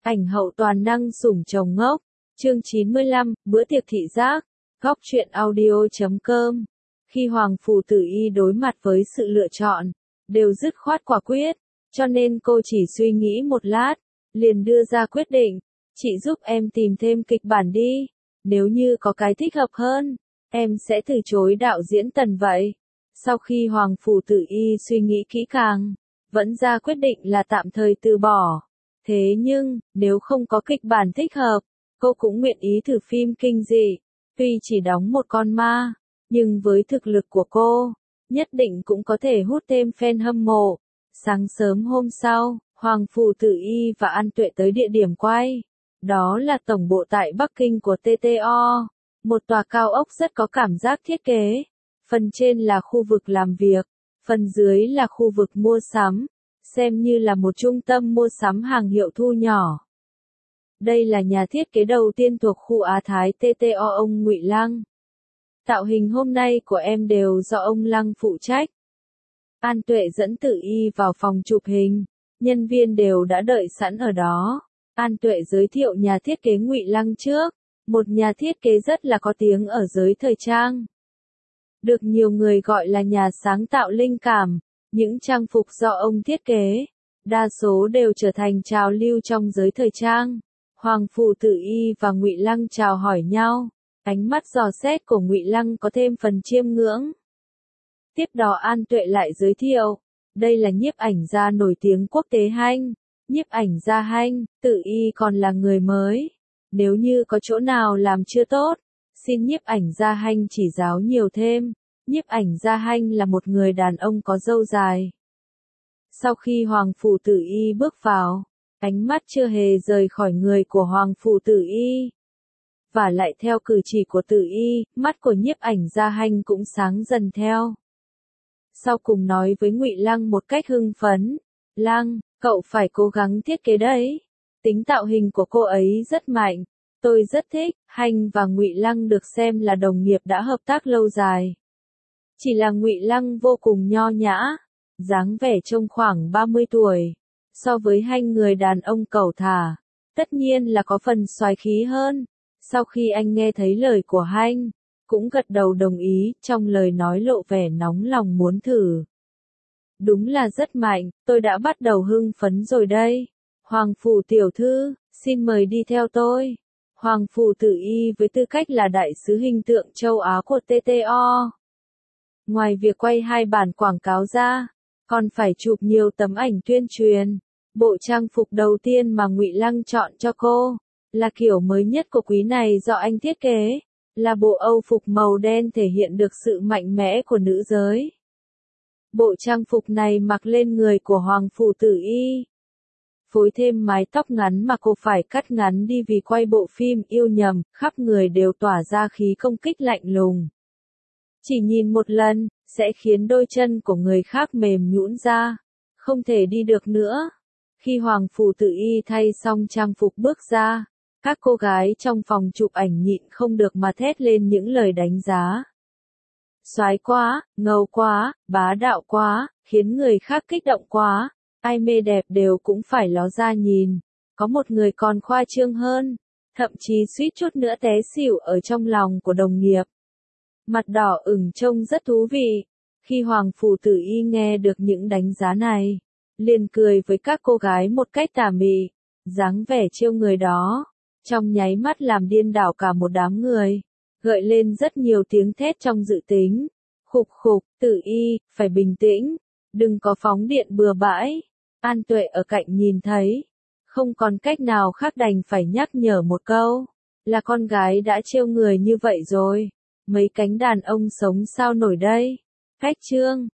Ảnh hậu toàn năng sủng chồng ngốc. Chương 95, bữa tiệc thị giác. Góc truyện audio.com. Khi Hoàng Phủ Tử Y đối mặt với sự lựa chọn, đều dứt khoát quả quyết, cho nên cô chỉ suy nghĩ một lát, liền đưa ra quyết định, chị giúp em tìm thêm kịch bản đi, nếu như có cái thích hợp hơn, em sẽ từ chối đạo diễn Tần vậy. Sau khi Hoàng Phủ Tử Y suy nghĩ kỹ càng, vẫn ra quyết định là tạm thời từ bỏ. Thế nhưng, nếu không có kịch bản thích hợp, cô cũng nguyện ý thử phim kinh dị. Tuy chỉ đóng một con ma, nhưng với thực lực của cô, nhất định cũng có thể hút thêm fan hâm mộ. Sáng sớm hôm sau, Hoàng Phủ Tử Y và An Tuệ tới địa điểm quay. Đó là tổng bộ tại Bắc Kinh của TTO, một tòa cao ốc rất có cảm giác thiết kế. Phần trên là khu vực làm việc, phần dưới là khu vực mua sắm, xem như là một trung tâm mua sắm hàng hiệu thu nhỏ. Đây là nhà thiết kế đầu tiên thuộc khu Á Thái TTO ông Ngụy Lăng. Tạo hình hôm nay của em đều do ông Lăng phụ trách. An Tuệ dẫn Tử Y vào phòng chụp hình, nhân viên đều đã đợi sẵn ở đó. An Tuệ giới thiệu nhà thiết kế Ngụy Lăng trước, một nhà thiết kế rất là có tiếng ở giới thời trang. Được nhiều người gọi là nhà sáng tạo linh cảm, những trang phục do ông thiết kế, đa số đều trở thành trào lưu trong giới thời trang. Hoàng Phủ Tử Y và Ngụy Lăng chào hỏi nhau, ánh mắt dò xét của Ngụy Lăng có thêm phần chiêm ngưỡng. Tiếp đó An Tuệ lại giới thiệu, đây là nhiếp ảnh gia nổi tiếng quốc tế Hanh, nhiếp ảnh gia Hanh, Tử Y còn là người mới. Nếu như có chỗ nào làm chưa tốt, xin nhiếp ảnh gia Hanh chỉ giáo nhiều thêm. Nhiếp ảnh gia Hanh là một người đàn ông có râu dài. Sau khi Hoàng Phủ Tử Y bước vào, ánh mắt chưa hề rời khỏi người của Hoàng Phủ Tử Y. Và lại theo cử chỉ của Tử Y, mắt của nhiếp ảnh gia Hanh cũng sáng dần theo. Sau cùng nói với Ngụy Lăng một cách hưng phấn, Lăng, cậu phải cố gắng thiết kế đấy. Tính tạo hình của cô ấy rất mạnh, tôi rất thích. Hanh và Ngụy Lăng được xem là đồng nghiệp đã hợp tác lâu dài. Chỉ là Ngụy Lăng vô cùng nho nhã, dáng vẻ trông khoảng 30 tuổi. So với Hanh người đàn ông cẩu thả, tất nhiên là có phần soái khí hơn. Sau khi anh nghe thấy lời của Hanh, cũng gật đầu đồng ý, trong lời nói lộ vẻ nóng lòng muốn thử. Đúng là rất mạnh, tôi đã bắt đầu hưng phấn rồi đây. Hoàng Phủ tiểu thư, xin mời đi theo tôi. Hoàng Phủ Tử Y với tư cách là đại sứ hình tượng châu Á của TTO. Ngoài việc quay 2 bản quảng cáo ra, còn phải chụp nhiều tấm ảnh tuyên truyền. Bộ trang phục đầu tiên mà Ngụy Lăng chọn cho cô, là kiểu mới nhất của quý này do anh thiết kế, là bộ Âu phục màu đen thể hiện được sự mạnh mẽ của nữ giới. Bộ trang phục này mặc lên người của Hoàng Phủ Tử Y, phối thêm mái tóc ngắn mà cô phải cắt ngắn đi vì quay bộ phim Yêu Nhầm, khắp người đều tỏa ra khí công kích lạnh lùng. Chỉ nhìn một lần, sẽ khiến đôi chân của người khác mềm nhũn ra, không thể đi được nữa. Khi Hoàng Phủ Tử Y thay xong trang phục bước ra, các cô gái trong phòng chụp ảnh nhịn không được mà thét lên những lời đánh giá. Soái quá, ngầu quá, bá đạo quá, khiến người khác kích động quá, ai mê đẹp đều cũng phải ló ra nhìn. Có một người còn khoa trương hơn, thậm chí suýt chút nữa té xỉu ở trong lòng của đồng nghiệp. Mặt đỏ ửng trông rất thú vị. Khi Hoàng Phủ Tử Y nghe được những đánh giá này, liền cười với các cô gái một cách tà mị, dáng vẻ trêu người đó, trong nháy mắt làm điên đảo cả một đám người, gợi lên rất nhiều tiếng thét trong dự tính. Khục khục, Tử Y, phải bình tĩnh, đừng có phóng điện bừa bãi. An Tuệ ở cạnh nhìn thấy, không còn cách nào khác đành phải nhắc nhở một câu, là con gái đã trêu người như vậy rồi, mấy cánh đàn ông sống sao nổi đây. Khách trương,